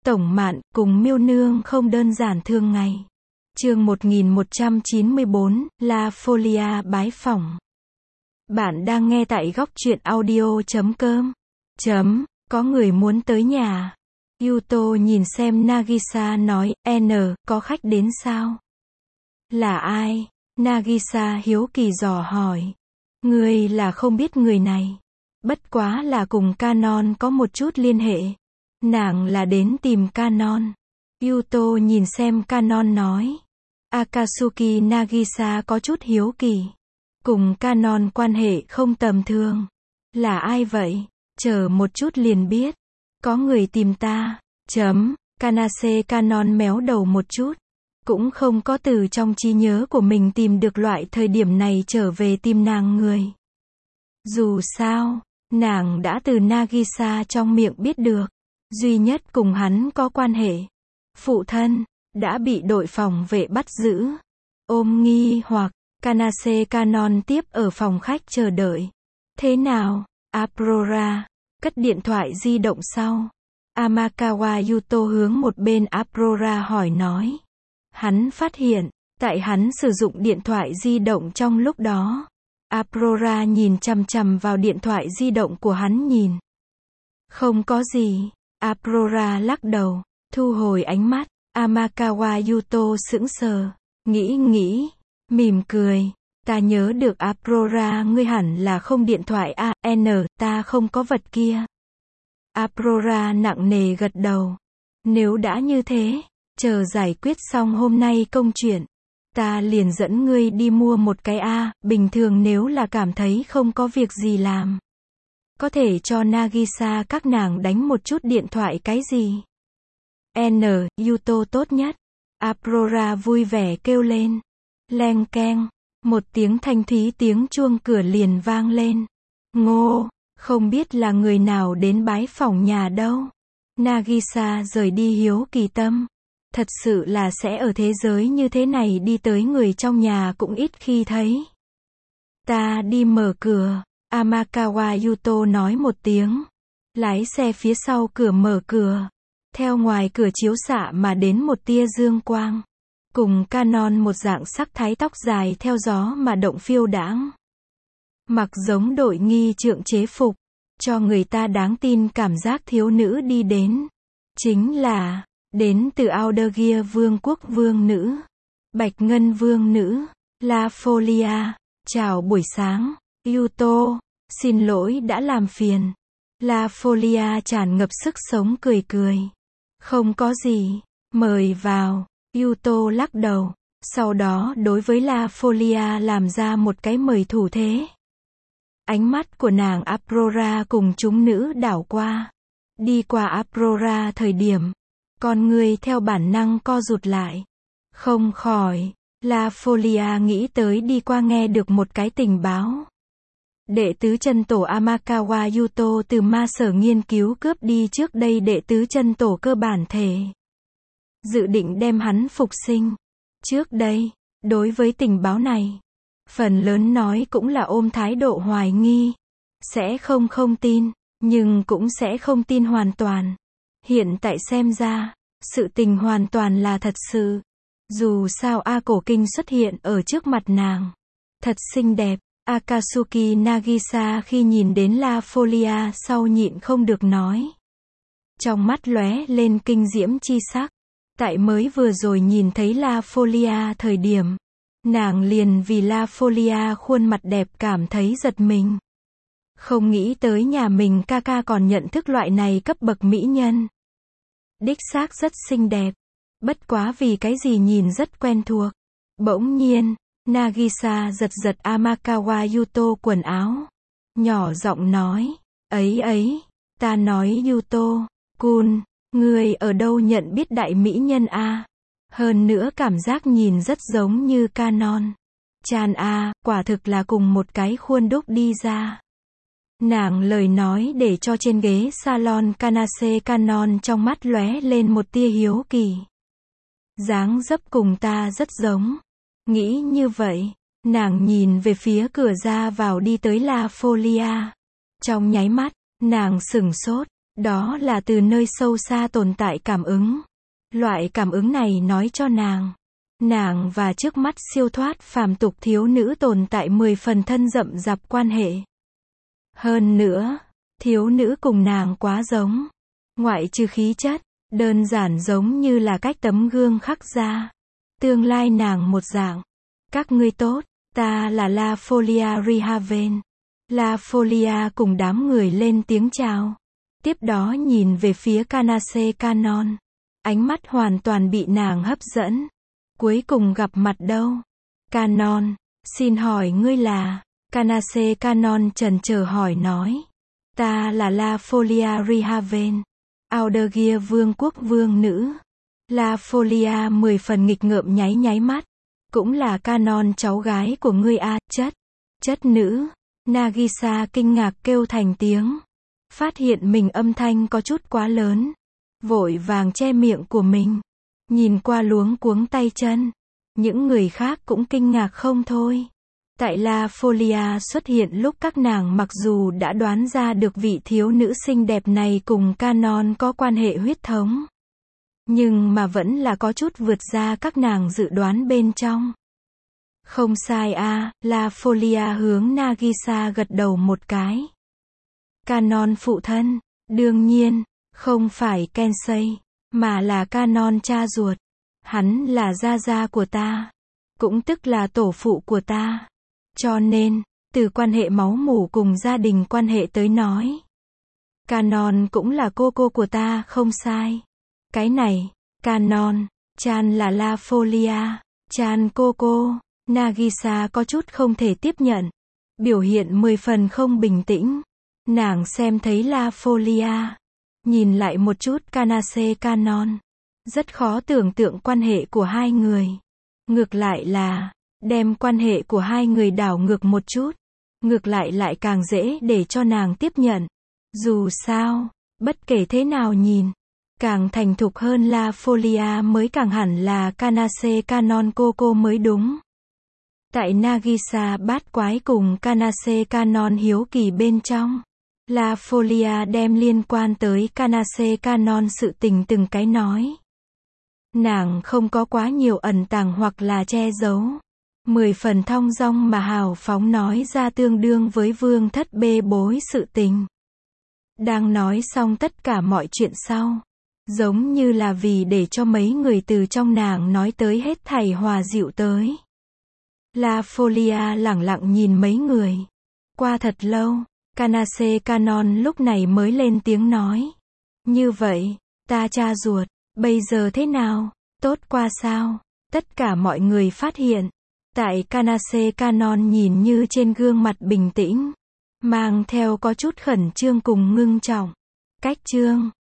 Tổng Mạn, cùng Miêu Nương không đơn giản thường ngày. Chương 1194, La Folia bái phỏng. Bạn đang nghe tại góc truyện audio.com. Có người muốn tới nhà. Yuto nhìn xem Nagisa nói, có khách đến sao? Là ai? Nagisa hiếu kỳ dò hỏi. Người là không biết người này. Bất quá là cùng Canon có một chút liên hệ. Nàng là đến tìm Canon. Yuto nhìn xem Canon nói. Akatsuki Nagisa có chút hiếu kỳ. Cùng Canon quan hệ không tầm thường. Là ai vậy? Chờ một chút liền biết. Có người tìm ta. Kanase Canon méo đầu một chút. Cũng không có từ trong trí nhớ của mình tìm được loại thời điểm này trở về tìm nàng người. Dù sao, nàng đã từ Nagisa trong miệng biết được. Duy nhất cùng hắn có quan hệ. Phụ thân, đã bị đội phòng vệ bắt giữ. Ôm nghi hoặc, Kanase Canon tiếp ở phòng khách chờ đợi. Thế nào, Aurora? Cất điện thoại di động sau. Amakawa Yuto hướng một bên Aurora hỏi nói. Hắn phát hiện, tại hắn sử dụng điện thoại di động trong lúc đó. Aurora nhìn chằm chằm vào điện thoại di động của hắn nhìn. Không có gì. Aurora lắc đầu, thu hồi ánh mắt. Amakawa Yuto sững sờ, nghĩ, mỉm cười. Ta nhớ được Aurora, ngươi hẳn là không điện thoại ta không có vật kia. Aurora nặng nề gật đầu. Nếu đã như thế, chờ giải quyết xong hôm nay công chuyện, ta liền dẫn ngươi đi mua một cái bình thường nếu là cảm thấy không có việc gì làm. Có thể cho Nagisa các nàng đánh một chút điện thoại cái gì? Yuto tốt nhất. Aurora vui vẻ kêu lên. Leng keng. Một tiếng thanh thúy tiếng chuông cửa liền vang lên. Ngô, không biết là người nào đến bái phỏng nhà đâu. Nagisa rời đi hiếu kỳ tâm. Thật sự là sẽ ở thế giới như thế này đi tới người trong nhà cũng ít khi thấy. Ta đi mở cửa. Amakawa Yuto nói một tiếng. Lái xe phía sau cửa mở cửa. Theo ngoài cửa chiếu xạ mà đến một tia dương quang. Cùng Canon một dạng sắc thái tóc dài theo gió mà động phiêu đãng. Mặc giống đội nghi trượng chế phục. Cho người ta đáng tin cảm giác thiếu nữ đi đến. Chính là, đến từ Aldegia vương quốc vương nữ. Bạch Ngân vương nữ. La Folia. Chào buổi sáng. Yuto, xin lỗi đã làm phiền. La Folia tràn ngập sức sống cười. Không có gì, mời vào. Yuto lắc đầu. Sau đó đối với La Folia làm ra một cái mời thủ thế. Ánh mắt của nàng Aurora cùng chúng nữ đảo qua. Đi qua Aurora thời điểm. Con người theo bản năng co rụt lại. Không khỏi. La Folia nghĩ tới đi qua nghe được một cái tình báo. Đệ tứ chân tổ Amakawa Yuto từ ma sở nghiên cứu cướp đi trước đây đệ tứ chân tổ cơ bản thể. Dự định đem hắn phục sinh. Trước đây, đối với tình báo này, phần lớn nói cũng là ôm thái độ hoài nghi. Sẽ không tin, nhưng cũng sẽ không tin hoàn toàn. Hiện tại xem ra, sự tình hoàn toàn là thật sự. Dù sao cổ kinh xuất hiện ở trước mặt nàng. Thật xinh đẹp. Akatsuki Nagisa khi nhìn đến La Folia sau nhịn không được nói. Trong mắt lóe lên kinh diễm chi sắc. Tại mới vừa rồi nhìn thấy La Folia thời điểm. Nàng liền vì La Folia khuôn mặt đẹp cảm thấy giật mình. Không nghĩ tới nhà mình ca còn nhận thức loại này cấp bậc mỹ nhân. Đích xác rất xinh đẹp. Bất quá vì cái gì nhìn rất quen thuộc. Bỗng nhiên. Nagisa giật Amakawa Yuto quần áo. Nhỏ giọng nói. Ấy, ta nói Yuto, Kun, người ở đâu nhận biết đại mỹ nhân Hơn nữa cảm giác nhìn rất giống như Canon. Chan quả thực là cùng một cái khuôn đúc đi ra. Nàng lời nói để cho trên ghế salon Kanase Canon trong mắt lóe lên một tia hiếu kỳ. Dáng dấp cùng ta rất giống. Nghĩ như vậy, nàng nhìn về phía cửa ra vào đi tới La Folia. Trong nháy mắt, nàng sửng sốt, Đó là từ nơi sâu xa tồn tại cảm ứng. Loại cảm ứng này nói cho nàng và trước mắt siêu thoát phàm tục thiếu nữ tồn tại 10 phần thân rậm rạp quan hệ. Hơn nữa, thiếu nữ cùng nàng quá giống. Ngoại trừ khí chất, đơn giản giống như là cách tấm gương khắc ra. Tương lai nàng một dạng. Các ngươi tốt, ta là La Folia Rihaven. La Folia cùng đám người lên tiếng chào. Tiếp đó nhìn về phía Canacé Canon. Ánh mắt hoàn toàn bị nàng hấp dẫn. Cuối cùng gặp mặt đâu? Canon, xin hỏi ngươi là? Canacé Canon chần chờ hỏi nói. Ta là La Folia Rihaven. Audergia vương quốc vương nữ. La Folia 10 phần nghịch ngợm nháy mắt. Cũng là Canon cháu gái của ngươi à, chất nữ. Nagisa kinh ngạc kêu thành tiếng. Phát hiện mình âm thanh có chút quá lớn. Vội vàng che miệng của mình. Nhìn qua luống cuống tay chân. Những người khác cũng kinh ngạc không thôi. Tại La Folia xuất hiện lúc các nàng mặc dù đã đoán ra được vị thiếu nữ xinh đẹp này cùng Canon có quan hệ huyết thống. Nhưng mà vẫn là có chút vượt ra các nàng dự đoán bên trong. Không sai à, La Folia hướng Nagisa gật đầu một cái. Canon phụ thân, đương nhiên, không phải Kensei, mà là Canon cha ruột. Hắn là gia của ta, cũng tức là tổ phụ của ta. Cho nên, từ quan hệ máu mủ cùng gia đình quan hệ tới nói. Canon cũng là cô của ta không sai. Cái này, Canon, Chan là La Folia, Chan cô. Nagisa có chút không thể tiếp nhận. Biểu hiện 10 phần không bình tĩnh. Nàng xem thấy La Folia. Nhìn lại một chút Canacé Canon. Rất khó tưởng tượng quan hệ của hai người. Ngược lại là, đem quan hệ của hai người đảo ngược một chút. Ngược lại càng dễ để cho nàng tiếp nhận. Dù sao, bất kể thế nào nhìn, càng thành thục hơn La Folia mới càng hẳn là Canacé Canon cô mới đúng. Tại Nagisa bát quái cùng Canacé Canon hiếu kỳ bên trong, La Folia đem liên quan tới Canacé Canon sự tình từng cái nói. Nàng không có quá nhiều ẩn tàng hoặc là che giấu. 10 phần thong dong mà hào phóng nói ra tương đương với vương thất bê bối sự tình. Đang nói xong tất cả mọi chuyện sau. Giống như là vì để cho mấy người từ trong nàng nói tới hết thảy hòa dịu tới. La Folia lẳng lặng nhìn mấy người. Qua thật lâu, Canacé Canon lúc này mới lên tiếng nói. Như vậy, ta cha ruột, bây giờ thế nào? Tốt qua sao? Tất cả mọi người phát hiện. Tại Canacé Canon nhìn như trên gương mặt bình tĩnh. Mang theo có chút khẩn trương cùng ngưng trọng. Cách trương,